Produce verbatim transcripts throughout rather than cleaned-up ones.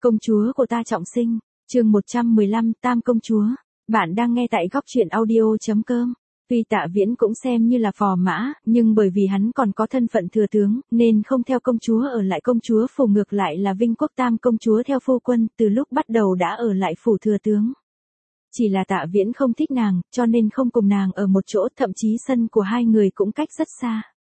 Công chúa của ta trọng sinh, chương một trăm mười lăm, Tam công chúa. Bạn đang nghe tại góc truyện audio.com. Tuy Tạ Viễn cũng xem như là phò mã, nhưng bởi vì hắn còn có thân phận thừa tướng, nên không theo công chúa ở lại công chúa phủ, ngược lại là Vinh Quốc Tam công chúa theo phu quân, từ lúc bắt đầu đã ở lại phủ thừa tướng. Chỉ là Tạ Viễn không thích nàng, cho nên không cùng nàng ở một chỗ, thậm chí sân của hai người cũng cách rất xa.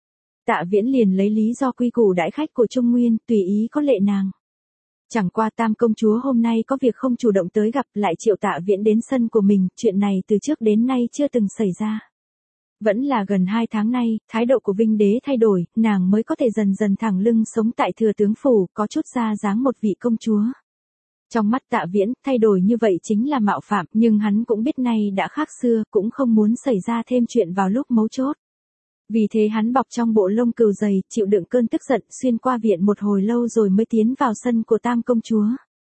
Tạ Viễn liền lấy lý do quy củ đãi khách của Trung Nguyên, tùy ý có lệ nàng. Chẳng qua Tam công chúa hôm nay có việc không chủ động tới gặp, lại triệu Tạ Viễn đến sân của mình, chuyện này từ trước đến nay chưa từng xảy ra. Vẫn là gần hai tháng nay, thái độ của Vinh Đế thay đổi, nàng mới có thể dần dần thẳng lưng sống tại thừa tướng phủ, có chút ra dáng một vị công chúa. Trong mắt Tạ Viễn, thay đổi như vậy chính là mạo phạm, nhưng hắn cũng biết nay đã khác xưa, cũng không muốn xảy ra thêm chuyện vào lúc mấu chốt. Vì thế hắn bọc trong bộ lông cừu dày, chịu đựng cơn tức giận, xuyên qua viện một hồi lâu rồi mới tiến vào sân của Tam công chúa.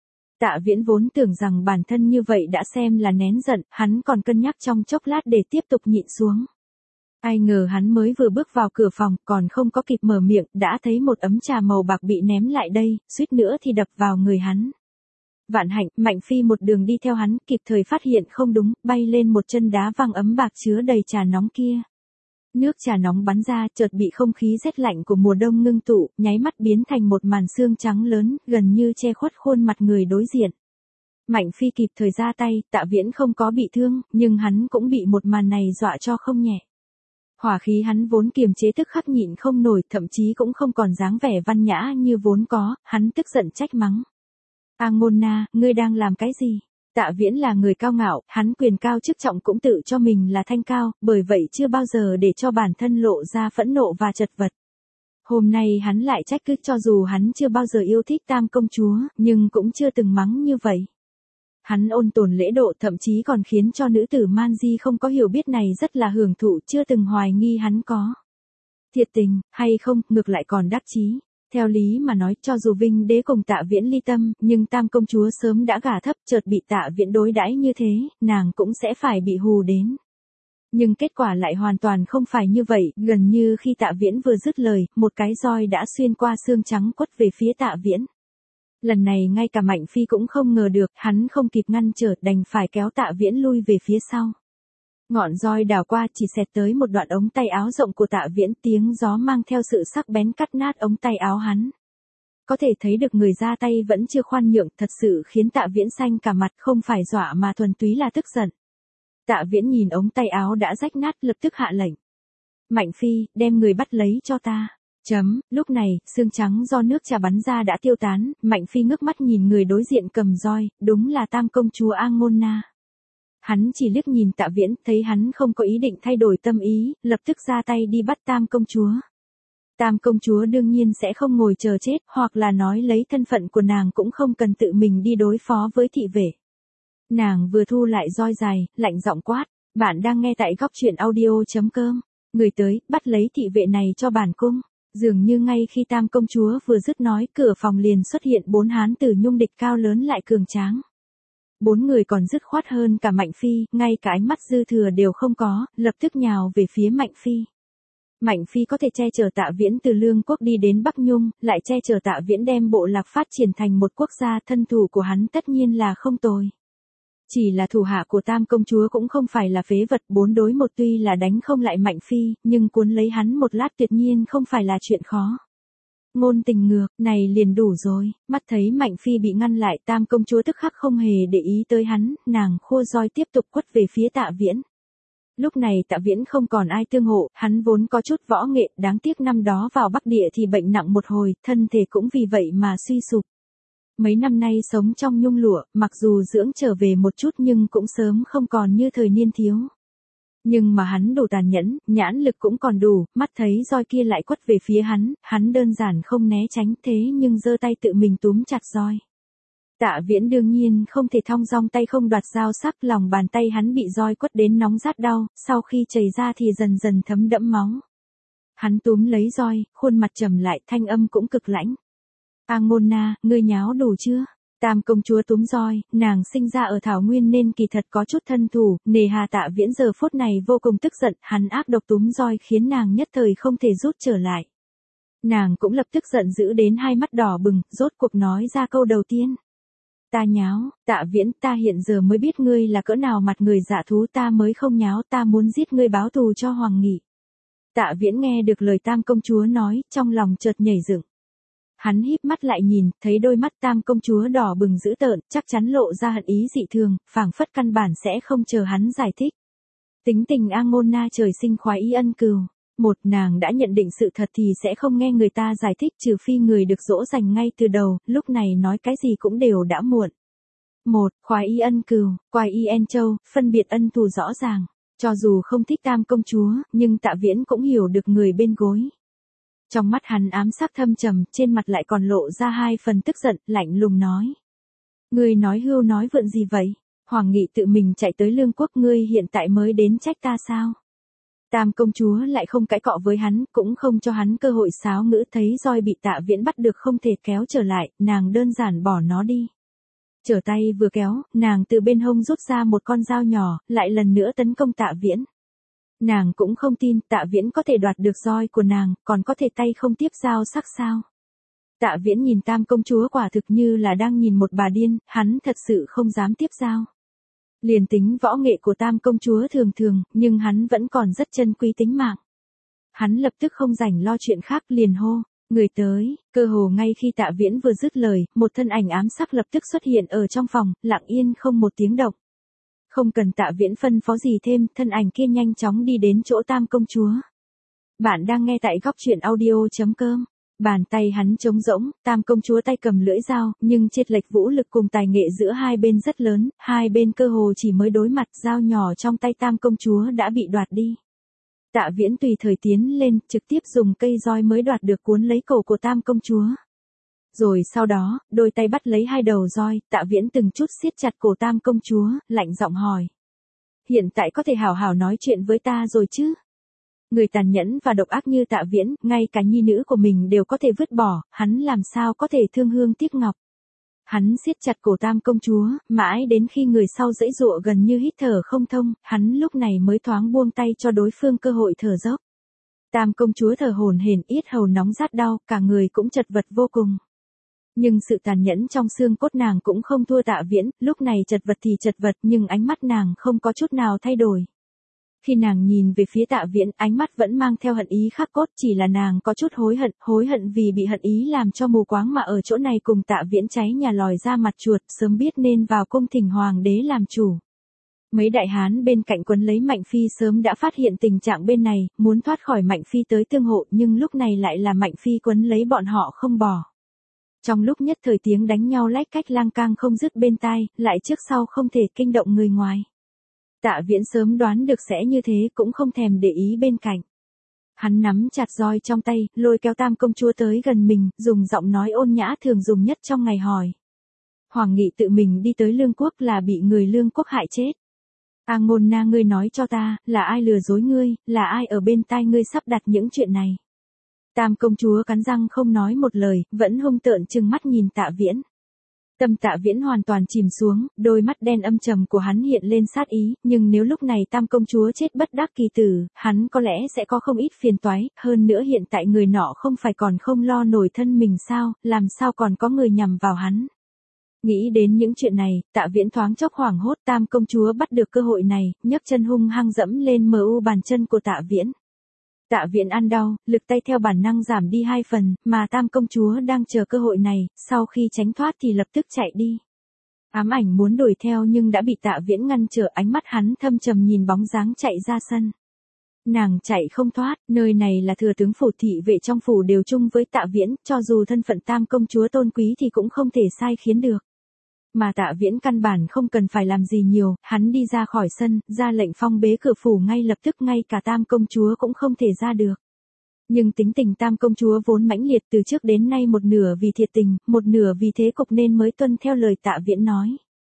Tạ Viễn vốn tưởng rằng bản thân như vậy đã xem là nén giận, hắn còn cân nhắc trong chốc lát để tiếp tục nhịn xuống. Ai ngờ hắn mới vừa bước vào cửa phòng, còn không có kịp mở miệng, đã thấy một ấm trà màu bạc bị ném lại đây, suýt nữa thì đập vào người hắn. Vạn hạnh, Mạnh Phi một đường đi theo hắn, kịp thời phát hiện không đúng, bay lên một chân đá văng ấm bạc chứa đầy trà nóng kia. Nước trà nóng bắn ra, chợt bị không khí rét lạnh của mùa đông ngưng tụ, nháy mắt biến thành một màn sương trắng lớn, gần như che khuất khuôn mặt người đối diện. Mạnh Phi kịp thời ra tay, Tạ Viễn không có bị thương, nhưng hắn cũng bị một màn này dọa cho không nhẹ. Hỏa khí hắn vốn kiềm chế tức khắc nhịn không nổi, thậm chí cũng không còn dáng vẻ văn nhã như vốn có, hắn tức giận trách mắng. A Ngôn Na, ngươi đang làm cái gì? Tạ Viễn là người cao ngạo, hắn quyền cao chức trọng cũng tự cho mình là thanh cao, bởi vậy chưa bao giờ để cho bản thân lộ ra phẫn nộ và chật vật. Hôm nay hắn lại trách cứ, cho dù hắn chưa bao giờ yêu thích Tam công chúa, nhưng cũng chưa từng mắng như vậy. Hắn ôn tồn lễ độ, thậm chí còn khiến cho nữ tử Man Di không có hiểu biết này rất là hưởng thụ, chưa từng hoài nghi hắn có thiệt tình, hay không, ngược lại còn đắc chí. Theo lý mà nói, cho dù Vinh Đế cùng Tạ Viễn ly tâm, nhưng Tam công chúa sớm đã gả thấp, chợt bị Tạ Viễn đối đãi như thế, nàng cũng sẽ phải bị hù đến. Nhưng kết quả lại hoàn toàn không phải như vậy, gần như khi Tạ Viễn vừa dứt lời, một cái roi đã xuyên qua xương trắng quất về phía Tạ Viễn. Lần này ngay cả Mạnh Phi cũng không ngờ được, hắn không kịp ngăn trở, đành phải kéo Tạ Viễn lui về phía sau. Ngọn roi đào qua chỉ xẹt tới một đoạn ống tay áo rộng của Tạ Viễn, tiếng gió mang theo sự sắc bén cắt nát ống tay áo hắn. Có thể thấy được người ra tay vẫn chưa khoan nhượng, thật sự khiến Tạ Viễn xanh cả mặt, không phải dọa mà thuần túy là tức giận. Tạ Viễn nhìn ống tay áo đã rách nát, lập tức hạ lệnh. Mạnh Phi, đem người bắt lấy cho ta. Chấm, lúc này, xương trắng do nước trà bắn ra đã tiêu tán, Mạnh Phi ngước mắt nhìn người đối diện cầm roi, đúng là Tam công chúa A Ngôn Na. Hắn chỉ liếc nhìn Tạ Viễn, thấy hắn không có ý định thay đổi tâm ý, lập tức ra tay đi bắt Tam công chúa. Tam công chúa đương nhiên sẽ không ngồi chờ chết, hoặc là nói lấy thân phận của nàng cũng không cần tự mình đi đối phó với thị vệ. Nàng vừa thu lại roi dài, lạnh giọng quát, bạn đang nghe tại góc truyện audio.com. Người tới, bắt lấy thị vệ này cho bản cung. Dường như ngay khi Tam công chúa vừa dứt nói, cửa phòng liền xuất hiện bốn hán tử nhung địch cao lớn lại cường tráng. Bốn người còn dứt khoát hơn cả Mạnh Phi, ngay cả ánh mắt dư thừa đều không có, lập tức nhào về phía Mạnh Phi. Mạnh Phi có thể che chở Tạ Viễn từ Lương quốc đi đến Bắc Nhung, lại che chở Tạ Viễn đem bộ lạc phát triển thành một quốc gia, thân thủ của hắn tất nhiên là không tồi. Chỉ là thủ hạ của Tam công chúa cũng không phải là phế vật, bốn đối một tuy là đánh không lại Mạnh Phi, nhưng cuốn lấy hắn một lát tuyệt nhiên không phải là chuyện khó. Ngôn tình ngược, này liền đủ rồi, mắt thấy Mạnh Phi bị ngăn lại, Tam công chúa tức khắc không hề để ý tới hắn, nàng khua roi tiếp tục quất về phía Tạ Viễn. Lúc này Tạ Viễn không còn ai tương hộ, hắn vốn có chút võ nghệ, đáng tiếc năm đó vào Bắc Địa thì bệnh nặng một hồi, thân thể cũng vì vậy mà suy sụp. Mấy năm nay sống trong nhung lụa, mặc dù dưỡng trở về một chút nhưng cũng sớm không còn như thời niên thiếu. Nhưng mà hắn đủ tàn nhẫn, nhãn lực cũng còn đủ, mắt thấy roi kia lại quất về phía hắn, hắn đơn giản không né tránh, thế nhưng giơ tay tự mình túm chặt roi. Tạ Viễn đương nhiên không thể thong dong tay không đoạt dao sắc, lòng bàn tay hắn bị roi quất đến nóng rát đau, sau khi chảy ra thì dần dần thấm đẫm máu. Hắn túm lấy roi, khuôn mặt trầm lại, thanh âm cũng cực lãnh. A Ngôn Na, ngươi nháo đủ chưa? Tam công chúa túm roi, nàng sinh ra ở Thảo Nguyên nên kỳ thật có chút thân thủ, nề hà Tạ Viễn giờ phút này vô cùng tức giận, hắn ác độc túm roi khiến nàng nhất thời không thể rút trở lại. Nàng cũng lập tức giận dữ đến hai mắt đỏ bừng, rốt cuộc nói ra câu đầu tiên. Ta nháo, Tạ Viễn, ta hiện giờ mới biết ngươi là cỡ nào mặt người dạ thú, ta mới không nháo, ta muốn giết ngươi báo thù cho Hoàng Nghị. Tạ Viễn nghe được lời Tam công chúa nói, trong lòng chợt nhảy dựng. Hắn híp mắt lại nhìn, thấy đôi mắt Tam công chúa đỏ bừng dữ tợn, chắc chắn lộ ra hận ý dị thường, phảng phất căn bản sẽ không chờ hắn giải thích. Tính tình A Ngôn Na trời sinh khoái ý ân cừu. Một, nàng đã nhận định sự thật thì sẽ không nghe người ta giải thích, trừ phi người được dỗ dành ngay từ đầu, lúc này nói cái gì cũng đều đã muộn. Một, khoái ý ân cừu, quài y en châu, phân biệt ân thù rõ ràng. Cho dù không thích Tam công chúa, nhưng Tạ Viễn cũng hiểu được người bên gối. Trong mắt hắn ám sắc thâm trầm, trên mặt lại còn lộ ra hai phần tức giận, lạnh lùng nói. Ngươi nói hưu nói vượn gì vậy? Hoàng Nghị tự mình chạy tới Lương Quốc, ngươi hiện tại mới đến trách ta sao? Tam công chúa lại không cãi cọ với hắn, cũng không cho hắn cơ hội sáo ngữ, thấy roi bị Tạ Viễn bắt được không thể kéo trở lại, nàng đơn giản bỏ nó đi. Trở tay vừa kéo, nàng từ bên hông rút ra một con dao nhỏ, lại lần nữa tấn công Tạ Viễn. Nàng cũng không tin Tạ Viễn có thể đoạt được roi của nàng, còn có thể tay không tiếp dao sắc sao. Tạ Viễn nhìn Tam công chúa quả thực như là đang nhìn một bà điên, hắn thật sự không dám tiếp dao. Liền tính võ nghệ của Tam công chúa thường thường, nhưng hắn vẫn còn rất trân quý tính mạng. Hắn lập tức không rảnh lo chuyện khác, liền hô, người tới, cơ hồ ngay khi Tạ Viễn vừa dứt lời, một thân ảnh ám sắc lập tức xuất hiện ở trong phòng, lặng yên không một tiếng động. Không cần Tạ Viễn phân phó gì thêm, thân ảnh kia nhanh chóng đi đến chỗ Tam công chúa. Bạn đang nghe tại góc truyện audio chấm com. Bàn tay hắn trống rỗng, Tam công chúa tay cầm lưỡi dao, nhưng chênh lệch vũ lực cùng tài nghệ giữa hai bên rất lớn, hai bên cơ hồ chỉ mới đối mặt, dao nhỏ trong tay Tam công chúa đã bị đoạt đi. Tạ Viễn tùy thời tiến lên, trực tiếp dùng cây roi mới đoạt được cuốn lấy cổ của Tam công chúa. Rồi sau đó, đôi tay bắt lấy hai đầu roi, Tạ Viễn từng chút siết chặt cổ Tam công chúa, lạnh giọng hỏi. Hiện tại có thể hảo hảo nói chuyện với ta rồi chứ? Người tàn nhẫn và độc ác như Tạ Viễn, ngay cả nhi nữ của mình đều có thể vứt bỏ, hắn làm sao có thể thương hương tiếc ngọc. Hắn siết chặt cổ Tam công chúa, mãi đến khi người sau giãy giụa gần như hít thở không thông, hắn lúc này mới thoáng buông tay cho đối phương cơ hội thở dốc. Tam công chúa thở hổn hển, yết hầu nóng rát đau, cả người cũng chật vật vô cùng. Nhưng sự tàn nhẫn trong xương cốt nàng cũng không thua Tạ Viễn, lúc này chật vật thì chật vật nhưng ánh mắt nàng không có chút nào thay đổi. Khi nàng nhìn về phía Tạ Viễn, ánh mắt vẫn mang theo hận ý khắc cốt, chỉ là nàng có chút hối hận, hối hận vì bị hận ý làm cho mù quáng mà ở chỗ này cùng Tạ Viễn cháy nhà lòi ra mặt chuột, sớm biết nên vào cung thỉnh hoàng đế làm chủ. Mấy đại hán bên cạnh quấn lấy Mạnh Phi sớm đã phát hiện tình trạng bên này, muốn thoát khỏi Mạnh Phi tới tương hộ, nhưng lúc này lại là Mạnh Phi quấn lấy bọn họ không bỏ. Trong lúc nhất thời tiếng đánh nhau lách cách lang cang không dứt bên tai, lại trước sau không thể kinh động người ngoài. Tạ Viễn sớm đoán được sẽ như thế, cũng không thèm để ý bên cạnh. Hắn nắm chặt roi trong tay, lôi kéo Tam công chúa tới gần mình, dùng giọng nói ôn nhã thường dùng nhất trong ngày hỏi. Hoàng Nghị tự mình đi tới Lương Quốc là bị người Lương Quốc hại chết. A Ngôn Na, ngươi nói cho ta, là ai lừa dối ngươi, là ai ở bên tai ngươi sắp đặt những chuyện này. Tam công chúa cắn răng không nói một lời, vẫn hung tợn trừng mắt nhìn Tạ Viễn. Tâm Tạ Viễn hoàn toàn chìm xuống, đôi mắt đen âm trầm của hắn hiện lên sát ý, nhưng nếu lúc này Tam công chúa chết bất đắc kỳ tử, hắn có lẽ sẽ có không ít phiền toái, hơn nữa hiện tại người nọ không phải còn không lo nổi thân mình sao, làm sao còn có người nhằm vào hắn. Nghĩ đến những chuyện này, Tạ Viễn thoáng chốc hoảng hốt, Tam công chúa bắt được cơ hội này, nhấc chân hung hăng dẫm lên mờ u bàn chân của Tạ Viễn. Tạ Viễn ăn đau, lực tay theo bản năng giảm đi hai phần, mà Tam công chúa đang chờ cơ hội này, sau khi tránh thoát thì lập tức chạy đi. Ám ảnh muốn đuổi theo nhưng đã bị Tạ Viễn ngăn trở, ánh mắt hắn thâm trầm nhìn bóng dáng chạy ra sân. Nàng chạy không thoát, nơi này là thừa tướng phủ, thị vệ trong phủ đều chung với Tạ Viễn, cho dù thân phận Tam công chúa tôn quý thì cũng không thể sai khiến được. Mà Tạ Viễn căn bản không cần phải làm gì nhiều, hắn đi ra khỏi sân, ra lệnh phong bế cửa phủ ngay lập tức, ngay cả Tam công chúa cũng không thể ra được. Nhưng tính tình Tam công chúa vốn mãnh liệt, từ trước đến nay một nửa vì thiệt tình, một nửa vì thế cục nên mới tuân theo lời Tạ Viễn nói.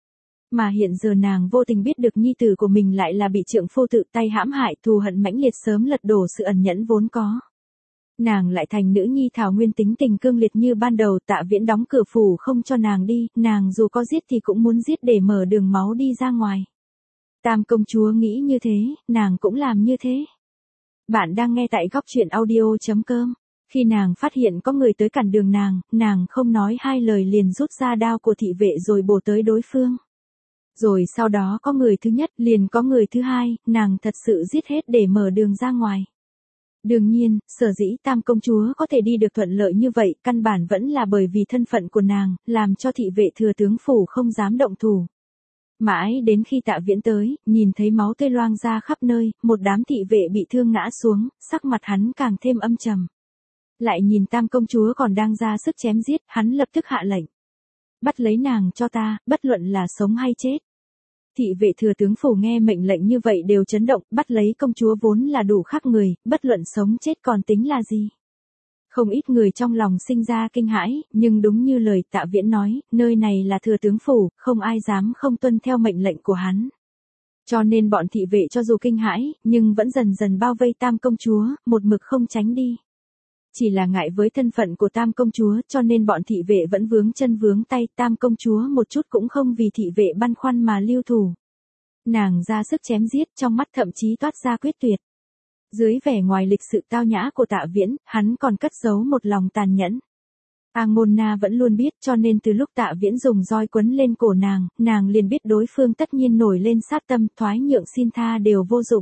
Mà hiện giờ nàng vô tình biết được nhi tử của mình lại là bị trượng phu tự tay hãm hại, thù hận mãnh liệt sớm lật đổ sự ẩn nhẫn vốn có. Nàng lại thành nữ nhi thảo nguyên tính tình cương liệt như ban đầu, Tạ Viễn đóng cửa phủ không cho nàng đi, nàng dù có giết thì cũng muốn giết để mở đường máu đi ra ngoài. Tam công chúa nghĩ như thế, nàng cũng làm như thế. Bạn đang nghe tại góc truyện audio chấm com. Khi Khi nàng phát hiện có người tới cản đường nàng, nàng không nói hai lời liền rút ra đao của thị vệ rồi bổ tới đối phương. Rồi sau đó có người thứ nhất, liền có người thứ hai, nàng thật sự giết hết để mở đường ra ngoài. Đương nhiên, sở dĩ Tam công chúa có thể đi được thuận lợi như vậy, căn bản vẫn là bởi vì thân phận của nàng, làm cho thị vệ thừa tướng phủ không dám động thủ. Mãi đến khi Tạ Viễn tới, nhìn thấy máu tươi loang ra khắp nơi, một đám thị vệ bị thương ngã xuống, sắc mặt hắn càng thêm âm trầm. Lại nhìn Tam công chúa còn đang ra sức chém giết, hắn lập tức hạ lệnh. Bắt lấy nàng cho ta, bất luận là sống hay chết. Thị vệ thừa tướng phủ nghe mệnh lệnh như vậy đều chấn động, bắt lấy công chúa vốn là đủ khác người, bất luận sống chết còn tính là gì. Không ít người trong lòng sinh ra kinh hãi, nhưng đúng như lời Tạ Viễn nói, nơi này là thừa tướng phủ, không ai dám không tuân theo mệnh lệnh của hắn. Cho nên bọn thị vệ cho dù kinh hãi, nhưng vẫn dần dần bao vây Tam công chúa, một mực không tránh đi. Chỉ là ngại với thân phận của Tam công chúa cho nên bọn thị vệ vẫn vướng chân vướng tay, Tam công chúa một chút cũng không vì thị vệ băn khoăn mà lưu thủ. Nàng ra sức chém giết, trong mắt thậm chí toát ra quyết tuyệt. Dưới vẻ ngoài lịch sự tao nhã của Tạ Viễn, hắn còn cất giấu một lòng tàn nhẫn. Ang Môn Na vẫn luôn biết, cho nên từ lúc Tạ Viễn dùng roi quấn lên cổ nàng, nàng liền biết đối phương tất nhiên nổi lên sát tâm, thoái nhượng xin tha đều vô dụng.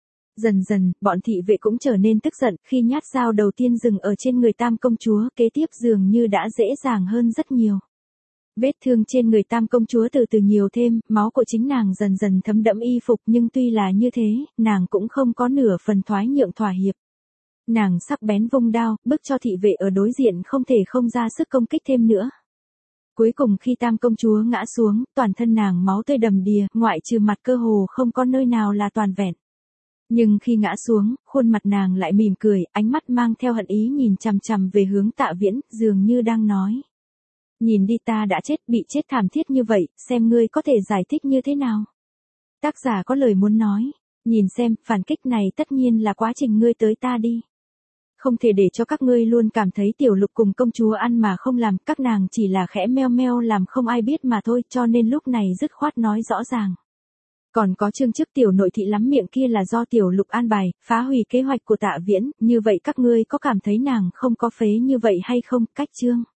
Dần dần, bọn thị vệ cũng trở nên tức giận, khi nhát dao đầu tiên dừng ở trên người Tam công chúa, kế tiếp dường như đã dễ dàng hơn rất nhiều. Vết thương trên người Tam công chúa từ từ nhiều thêm, máu của chính nàng dần dần thấm đẫm y phục, nhưng tuy là như thế, nàng cũng không có nửa phần thoái nhượng thỏa hiệp. Nàng sắc bén vung đao, bức cho thị vệ ở đối diện không thể không ra sức công kích thêm nữa. Cuối cùng khi Tam công chúa ngã xuống, toàn thân nàng máu tươi đầm đìa, ngoại trừ mặt cơ hồ không có nơi nào là toàn vẹn. Nhưng khi ngã xuống, khuôn mặt nàng lại mỉm cười, ánh mắt mang theo hận ý nhìn chằm chằm về hướng Tạ Viễn, dường như đang nói. Nhìn đi, ta đã chết, bị chết thảm thiết như vậy, xem ngươi có thể giải thích như thế nào. Tác giả có lời muốn nói, nhìn xem, phản kích này tất nhiên là quá trình ngươi tới ta đi. Không thể để cho các ngươi luôn cảm thấy tiểu lục cùng công chúa ăn mà không làm, các nàng chỉ là khẽ meo meo làm không ai biết mà thôi, cho nên lúc này dứt khoát nói rõ ràng. Còn có chương trước tiểu nội thị lắm miệng kia là do tiểu lục an bài, phá hủy kế hoạch của Tạ Viễn, như vậy các ngươi có cảm thấy nàng không có phế như vậy hay không, cách chương.